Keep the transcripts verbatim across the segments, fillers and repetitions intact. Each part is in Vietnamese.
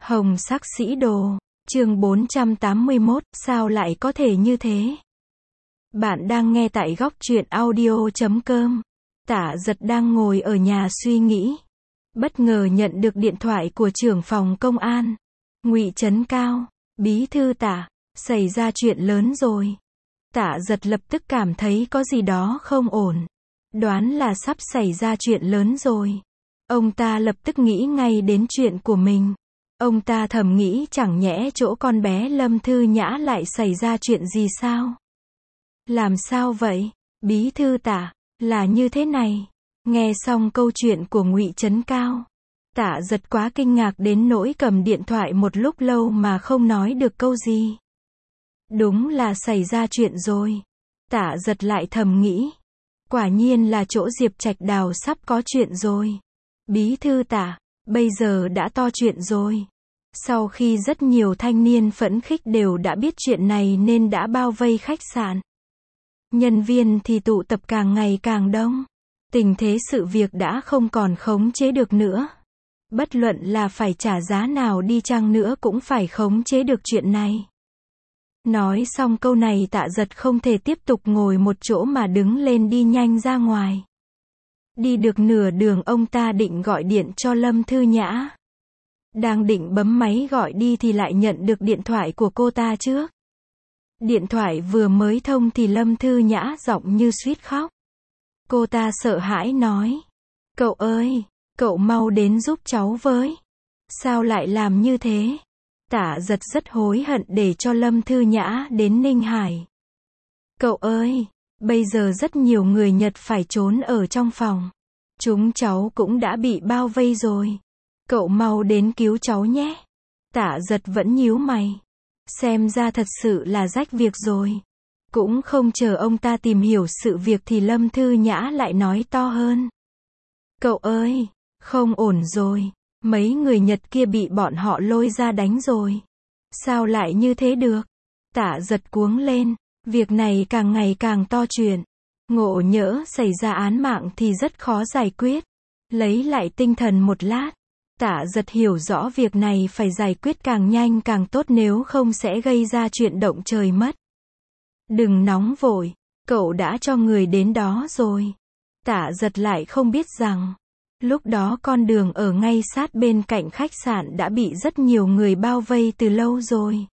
Hồng sắc sĩ đồ, chương bốn trăm tám mươi mốt, sao lại có thể như thế? Bạn đang nghe tại góc truyện audio chấm com. Tả Giật đang ngồi ở nhà suy nghĩ. Bất ngờ nhận được điện thoại của trưởng phòng công an. Ngụy Trấn Cao, bí thư Tả, xảy ra chuyện lớn rồi. Tả Giật lập tức cảm thấy có gì đó không ổn. Đoán là sắp xảy ra chuyện lớn rồi. Ông ta lập tức nghĩ ngay đến chuyện của mình. Ông ta thầm nghĩ chẳng nhẽ chỗ con bé Lâm Thư Nhã lại xảy ra chuyện gì sao? Làm sao vậy? Bí thư Tả, là như thế này. Nghe xong câu chuyện của Ngụy Trấn Cao, Tả Giật quá kinh ngạc đến nỗi cầm điện thoại một lúc lâu mà không nói được câu gì. Đúng là xảy ra chuyện rồi. Tả Giật lại thầm nghĩ. Quả nhiên là chỗ Diệp Trạch Đào sắp có chuyện rồi. Bí thư Tả, bây giờ đã to chuyện rồi. Sau khi rất nhiều thanh niên phẫn khích đều đã biết chuyện này nên đã bao vây khách sạn. Nhân viên thì tụ tập càng ngày càng đông. Tình thế sự việc đã không còn khống chế được nữa. Bất luận là phải trả giá nào đi chăng nữa cũng phải khống chế được chuyện này. Nói xong câu này Tạ Giật không thể tiếp tục ngồi một chỗ mà đứng lên đi nhanh ra ngoài. Đi được nửa đường ông ta định gọi điện cho Lâm Thư Nhã. Đang định bấm máy gọi đi thì lại nhận được điện thoại của cô ta trước. Điện thoại vừa mới thông thì Lâm Thư Nhã giọng như suýt khóc. Cô ta sợ hãi nói. Cậu ơi, cậu mau đến giúp cháu với. Sao lại làm như thế? Tả Giật rất hối hận để cho Lâm Thư Nhã đến Ninh Hải. Cậu ơi, bây giờ rất nhiều người Nhật phải trốn ở trong phòng. Chúng cháu cũng đã bị bao vây rồi. Cậu mau đến cứu cháu nhé. Tả Giật vẫn nhíu mày. Xem ra thật sự là rách việc rồi. Cũng không chờ ông ta tìm hiểu sự việc thì Lâm Thư Nhã lại nói to hơn. Cậu ơi, không ổn rồi. Mấy người Nhật kia bị bọn họ lôi ra đánh rồi. Sao lại như thế được? Tả Giật cuống lên. Việc này càng ngày càng to chuyện. Ngộ nhỡ xảy ra án mạng thì rất khó giải quyết. Lấy lại tinh thần một lát. Tả Giật hiểu rõ việc này phải giải quyết càng nhanh càng tốt nếu không sẽ gây ra chuyện động trời mất. Đừng nóng vội, cậu đã cho người đến đó rồi. Tả Giật lại không biết rằng, lúc đó con đường ở ngay sát bên cạnh khách sạn đã bị rất nhiều người bao vây từ lâu rồi.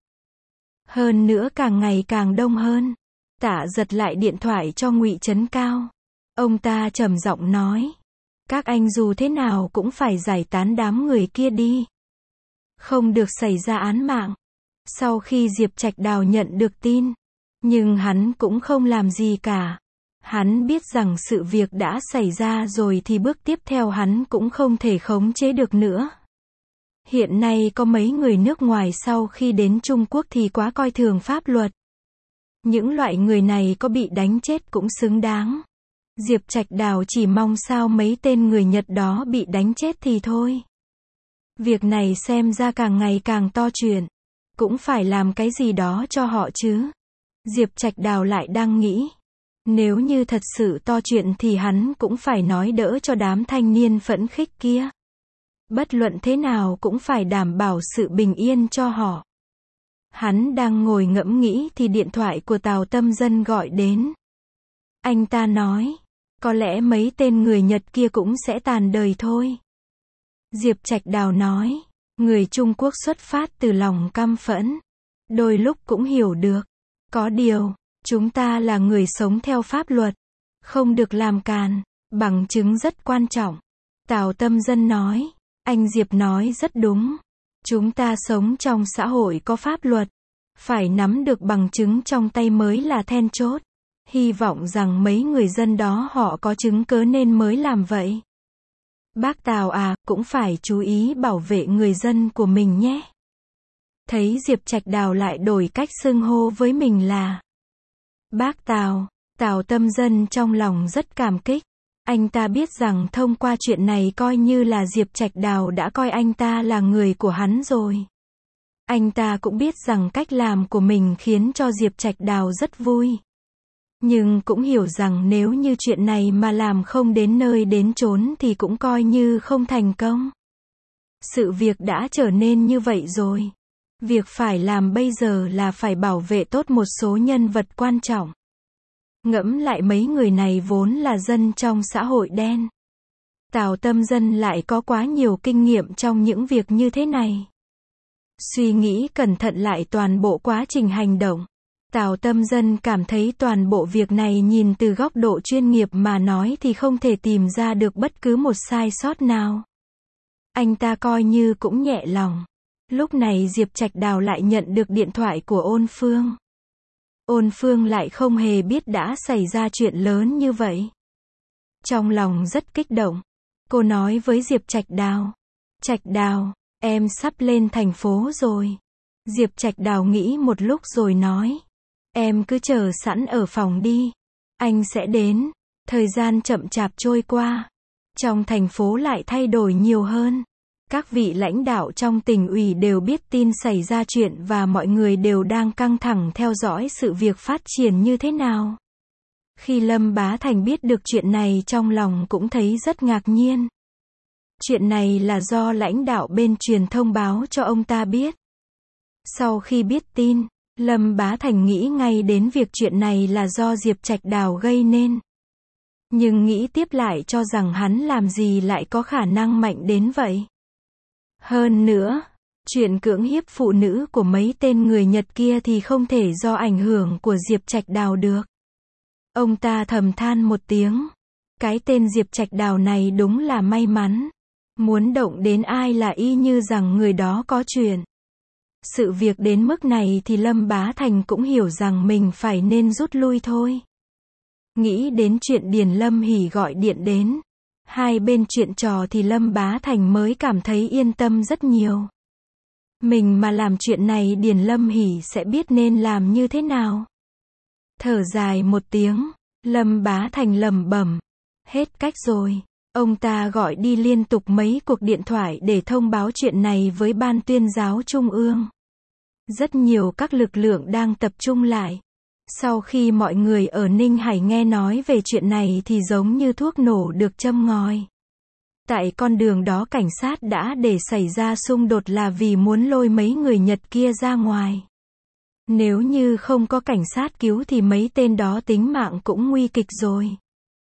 Hơn nữa càng ngày càng đông hơn. Tả Giật lại điện thoại cho Ngụy Trấn Cao. Ông ta trầm giọng nói. Các anh dù thế nào cũng phải giải tán đám người kia đi. Không được xảy ra án mạng. Sau khi Diệp Trạch Đào nhận được tin. Nhưng hắn cũng không làm gì cả. Hắn biết rằng sự việc đã xảy ra rồi thì bước tiếp theo hắn cũng không thể khống chế được nữa. Hiện nay có mấy người nước ngoài sau khi đến Trung Quốc thì quá coi thường pháp luật. Những loại người này có bị đánh chết cũng xứng đáng. Diệp Trạch Đào chỉ mong sao mấy tên người Nhật đó bị đánh chết thì thôi. Việc này xem ra càng ngày càng to chuyện. Cũng phải làm cái gì đó cho họ chứ. Diệp Trạch Đào lại đang nghĩ. Nếu như thật sự to chuyện thì hắn cũng phải nói đỡ cho đám thanh niên phẫn khích kia. Bất luận thế nào cũng phải đảm bảo sự bình yên cho họ. Hắn đang ngồi ngẫm nghĩ thì điện thoại của Tào Tâm Dân gọi đến. Anh ta nói. Có lẽ mấy tên người Nhật kia cũng sẽ tàn đời thôi. Diệp Trạch Đào nói. Người Trung Quốc xuất phát từ lòng căm phẫn. Đôi lúc cũng hiểu được. Có điều, chúng ta là người sống theo pháp luật. Không được làm càn. Bằng chứng rất quan trọng. Tào Tâm Dân nói. Anh Diệp nói rất đúng. Chúng ta sống trong xã hội có pháp luật. Phải nắm được bằng chứng trong tay mới là then chốt. Hy vọng rằng mấy người dân đó họ có chứng cớ nên mới làm vậy. Bác Tào à, cũng phải chú ý bảo vệ người dân của mình nhé. Thấy Diệp Trạch Đào lại đổi cách xưng hô với mình là Bác Tào. Tào Tâm Dân trong lòng rất cảm kích. Anh ta biết rằng thông qua chuyện này coi như là Diệp Trạch Đào đã coi anh ta là người của hắn rồi. Anh ta cũng biết rằng cách làm của mình khiến cho Diệp Trạch Đào rất vui. Nhưng cũng hiểu rằng nếu như chuyện này mà làm không đến nơi đến chốn thì cũng coi như không thành công. Sự việc đã trở nên như vậy rồi. Việc phải làm bây giờ là phải bảo vệ tốt một số nhân vật quan trọng. Ngẫm lại mấy người này vốn là dân trong xã hội đen. Tào Tâm Dân lại có quá nhiều kinh nghiệm trong những việc như thế này. Suy nghĩ cẩn thận lại toàn bộ quá trình hành động. Tào Tâm Dân cảm thấy toàn bộ việc này nhìn từ góc độ chuyên nghiệp mà nói thì không thể tìm ra được bất cứ một sai sót nào. Anh ta coi như cũng nhẹ lòng. Lúc này Diệp Trạch Đào lại nhận được điện thoại của Ôn Phương. Ôn Phương lại không hề biết đã xảy ra chuyện lớn như vậy. Trong lòng rất kích động. Cô nói với Diệp Trạch Đào. Trạch Đào, em sắp lên thành phố rồi. Diệp Trạch Đào nghĩ một lúc rồi nói. Em cứ chờ sẵn ở phòng đi. Anh sẽ đến. Thời gian chậm chạp trôi qua. Trong thành phố lại thay đổi nhiều hơn. Các vị lãnh đạo trong tỉnh ủy đều biết tin xảy ra chuyện và mọi người đều đang căng thẳng theo dõi sự việc phát triển như thế nào. Khi Lâm Bá Thành biết được chuyện này trong lòng cũng thấy rất ngạc nhiên. Chuyện này là do lãnh đạo bên truyền thông báo cho ông ta biết. Sau khi biết tin, Lâm Bá Thành nghĩ ngay đến việc chuyện này là do Diệp Trạch Đào gây nên. Nhưng nghĩ tiếp lại cho rằng hắn làm gì lại có khả năng mạnh đến vậy. Hơn nữa, chuyện cưỡng hiếp phụ nữ của mấy tên người Nhật kia thì không thể do ảnh hưởng của Diệp Trạch Đào được. Ông ta thầm than một tiếng. Cái tên Diệp Trạch Đào này đúng là may mắn. Muốn động đến ai là y như rằng người đó có chuyện. Sự việc đến mức này thì Lâm Bá Thành cũng hiểu rằng mình phải nên rút lui thôi. Nghĩ đến chuyện Điền Lâm Hỷ gọi điện đến. Hai bên chuyện trò thì Lâm Bá Thành mới cảm thấy yên tâm rất nhiều. Mình mà làm chuyện này Điền Lâm Hỷ sẽ biết nên làm như thế nào. Thở dài một tiếng, Lâm Bá Thành lẩm bẩm. Hết cách rồi. Ông ta gọi đi liên tục mấy cuộc điện thoại để thông báo chuyện này với Ban Tuyên giáo Trung ương. Rất nhiều các lực lượng đang tập trung lại. Sau khi mọi người ở Ninh Hải nghe nói về chuyện này thì giống như thuốc nổ được châm ngòi. Tại con đường đó cảnh sát đã để xảy ra xung đột là vì muốn lôi mấy người Nhật kia ra ngoài. Nếu như không có cảnh sát cứu thì mấy tên đó tính mạng cũng nguy kịch rồi.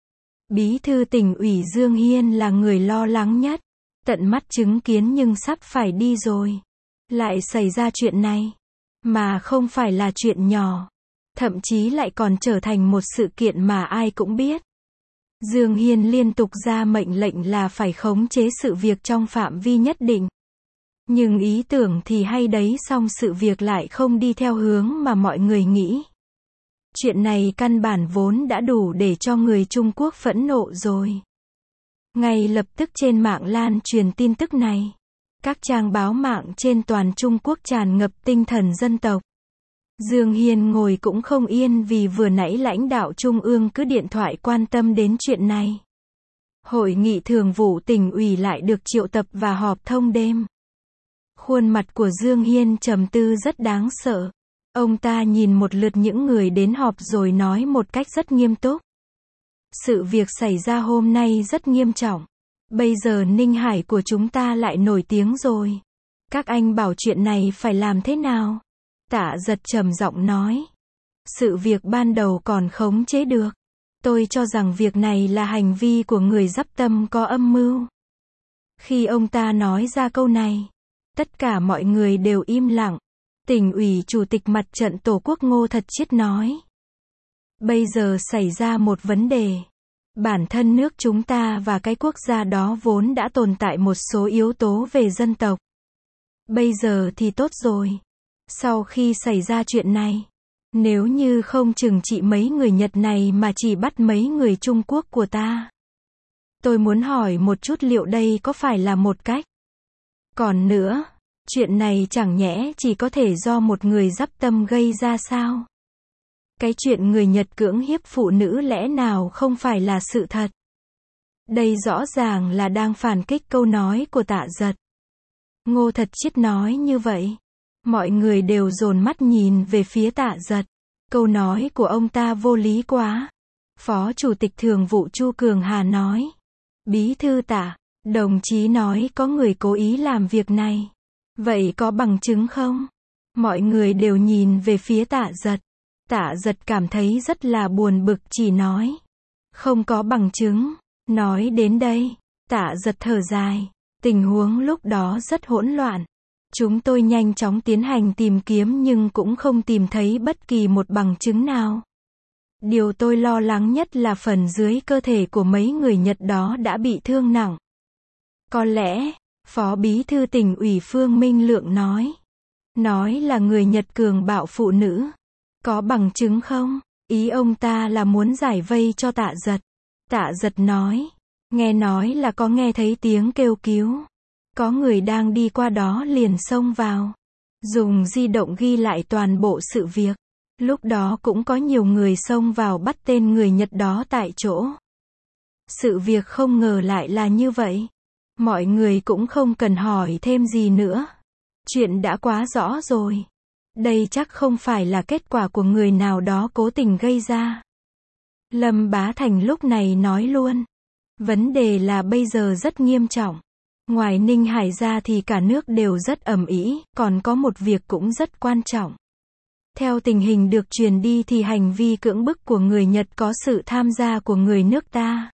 Bí thư tỉnh ủy Dương Hiên là người lo lắng nhất. Tận mắt chứng kiến nhưng sắp phải đi rồi. Lại xảy ra chuyện này. Mà không phải là chuyện nhỏ. Thậm chí lại còn trở thành một sự kiện mà ai cũng biết. Dương Hiên liên tục ra mệnh lệnh là phải khống chế sự việc trong phạm vi nhất định. Nhưng ý tưởng thì hay đấy, song sự việc lại không đi theo hướng mà mọi người nghĩ. Chuyện này căn bản vốn đã đủ để cho người Trung Quốc phẫn nộ rồi. Ngay lập tức trên mạng lan truyền tin tức này. Các trang báo mạng trên toàn Trung Quốc tràn ngập tinh thần dân tộc. Dương Hiên ngồi cũng không yên vì vừa nãy lãnh đạo Trung ương cứ điện thoại quan tâm đến chuyện này. Hội nghị thường vụ tỉnh ủy lại được triệu tập và họp thông đêm. Khuôn mặt của Dương Hiên trầm tư rất đáng sợ. Ông ta nhìn một lượt những người đến họp rồi nói một cách rất nghiêm túc. Sự việc xảy ra hôm nay rất nghiêm trọng. Bây giờ Ninh Hải của chúng ta lại nổi tiếng rồi. Các anh bảo chuyện này phải làm thế nào? Tạ Giật trầm giọng nói. Sự việc ban đầu còn khống chế được. Tôi cho rằng việc này là hành vi của người dắp tâm có âm mưu. Khi ông ta nói ra câu này, tất cả mọi người đều im lặng. Tỉnh ủy Chủ tịch Mặt trận Tổ quốc Ngô Thật Chiết nói. Bây giờ xảy ra một vấn đề. Bản thân nước chúng ta và cái quốc gia đó vốn đã tồn tại một số yếu tố về dân tộc. Bây giờ thì tốt rồi. Sau khi xảy ra chuyện này, nếu như không trừng trị mấy người Nhật này mà chỉ bắt mấy người Trung Quốc của ta. Tôi muốn hỏi một chút liệu đây có phải là một cách? Còn nữa, chuyện này chẳng nhẽ chỉ có thể do một người dắp tâm gây ra sao? Cái chuyện người Nhật cưỡng hiếp phụ nữ lẽ nào không phải là sự thật? Đây rõ ràng là đang phản kích câu nói của Tạ Giật. Ngô Thật Chiết nói như vậy. Mọi người đều dồn mắt nhìn về phía Tạ Giật. Câu nói của ông ta vô lý quá. Phó Chủ tịch Thường vụ Chu Cường Hà nói. Bí thư Tạ, Đồng chí nói có người cố ý làm việc này. Vậy có bằng chứng không? Mọi người đều nhìn về phía Tạ Giật. Tạ Giật cảm thấy rất là buồn bực, chỉ nói. Không có bằng chứng. Nói đến đây, Tạ Giật thở dài. Tình huống lúc đó rất hỗn loạn. Chúng tôi nhanh chóng tiến hành tìm kiếm nhưng cũng không tìm thấy bất kỳ một bằng chứng nào. Điều tôi lo lắng nhất là phần dưới cơ thể của mấy người Nhật đó đã bị thương nặng. Có lẽ, Phó Bí thư Tỉnh ủy Phương Minh Lượng nói. Nói là người Nhật cường bạo phụ nữ. Có bằng chứng không? Ý ông ta là muốn giải vây cho Tạ Giật. Tạ Giật nói. Nghe nói là có nghe thấy tiếng kêu cứu. Có người đang đi qua đó liền xông vào. Dùng di động ghi lại toàn bộ sự việc. Lúc đó cũng có nhiều người xông vào bắt tên người Nhật đó tại chỗ. Sự việc không ngờ lại là như vậy. Mọi người cũng không cần hỏi thêm gì nữa. Chuyện đã quá rõ rồi. Đây chắc không phải là kết quả của người nào đó cố tình gây ra. Lâm Bá Thành lúc này nói luôn. Vấn đề là bây giờ rất nghiêm trọng. Ngoài Ninh Hải ra thì cả nước đều rất ầm ĩ, còn có một việc cũng rất quan trọng. Theo tình hình được truyền đi thì hành vi cưỡng bức của người Nhật có sự tham gia của người nước ta.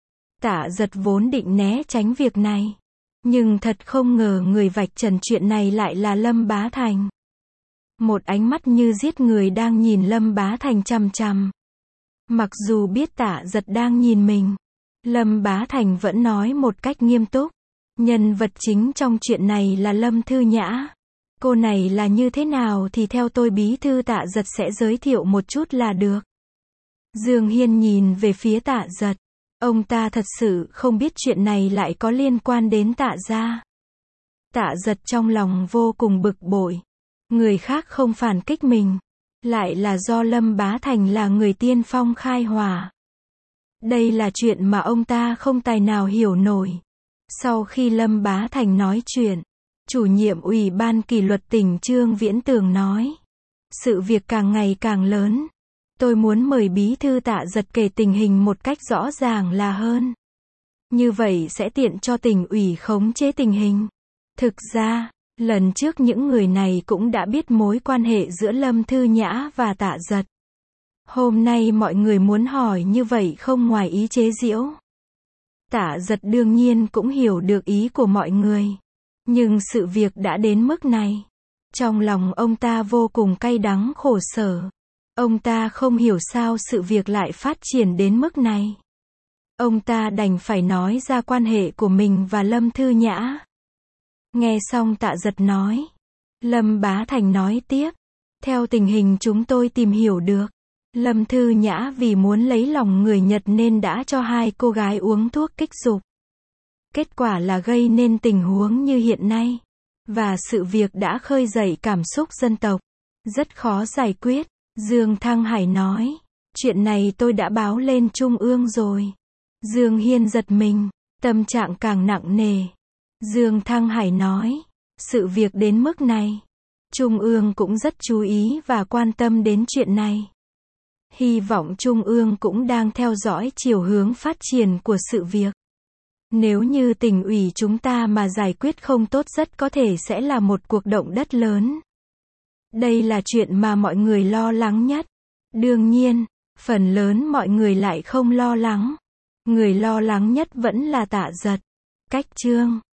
Tạ Giật vốn định né tránh việc này. Nhưng thật không ngờ người vạch trần chuyện này lại là Lâm Bá Thành. Một ánh mắt như giết người đang nhìn Lâm Bá Thành chằm chằm. Mặc dù biết Tạ Giật đang nhìn mình, Lâm Bá Thành vẫn nói một cách nghiêm túc. Nhân vật chính trong chuyện này là Lâm Thư Nhã. Cô này là như thế nào thì theo tôi Bí thư Tạ Giật sẽ giới thiệu một chút là được. Dương Hiên nhìn về phía Tạ Giật. Ông ta thật sự không biết chuyện này lại có liên quan đến Tạ gia. Tạ Giật trong lòng vô cùng bực bội. Người khác không phản kích mình. Lại là do Lâm Bá Thành là người tiên phong khai hỏa. Đây là chuyện mà ông ta không tài nào hiểu nổi. Sau khi Lâm Bá Thành nói chuyện, chủ nhiệm Ủy ban kỷ luật tỉnh Trương Viễn Tường nói. Sự việc càng ngày càng lớn. Tôi muốn mời Bí thư Tạ Giật kể tình hình một cách rõ ràng là hơn. Như vậy sẽ tiện cho tỉnh ủy khống chế tình hình. Thực ra, lần trước những người này cũng đã biết mối quan hệ giữa Lâm Thư Nhã và Tạ Giật. Hôm nay mọi người muốn hỏi như vậy không ngoài ý chế giễu. Tạ Giật đương nhiên cũng hiểu được ý của mọi người. Nhưng sự việc đã đến mức này. Trong lòng ông ta vô cùng cay đắng khổ sở. Ông ta không hiểu sao sự việc lại phát triển đến mức này. Ông ta đành phải nói ra quan hệ của mình và Lâm Thư Nhã. Nghe xong Tạ Giật nói. Lâm Bá Thành nói tiếp. Theo tình hình chúng tôi tìm hiểu được. Lâm Thư Nhã vì muốn lấy lòng người Nhật nên đã cho hai cô gái uống thuốc kích dục. Kết quả là gây nên tình huống như hiện nay. Và sự việc đã khơi dậy cảm xúc dân tộc. Rất khó giải quyết. Dương Thăng Hải nói. Chuyện này tôi đã báo lên Trung ương rồi. Dương Hiên giật mình. Tâm trạng càng nặng nề. Dương Thăng Hải nói. Sự việc đến mức này. Trung ương cũng rất chú ý và quan tâm đến chuyện này. Hy vọng Trung ương cũng đang theo dõi chiều hướng phát triển của sự việc. Nếu như tỉnh ủy chúng ta mà giải quyết không tốt rất có thể sẽ là một cuộc động đất lớn. Đây là chuyện mà mọi người lo lắng nhất. Đương nhiên, phần lớn mọi người lại không lo lắng. Người lo lắng nhất vẫn là Tạ Giật. Cách chương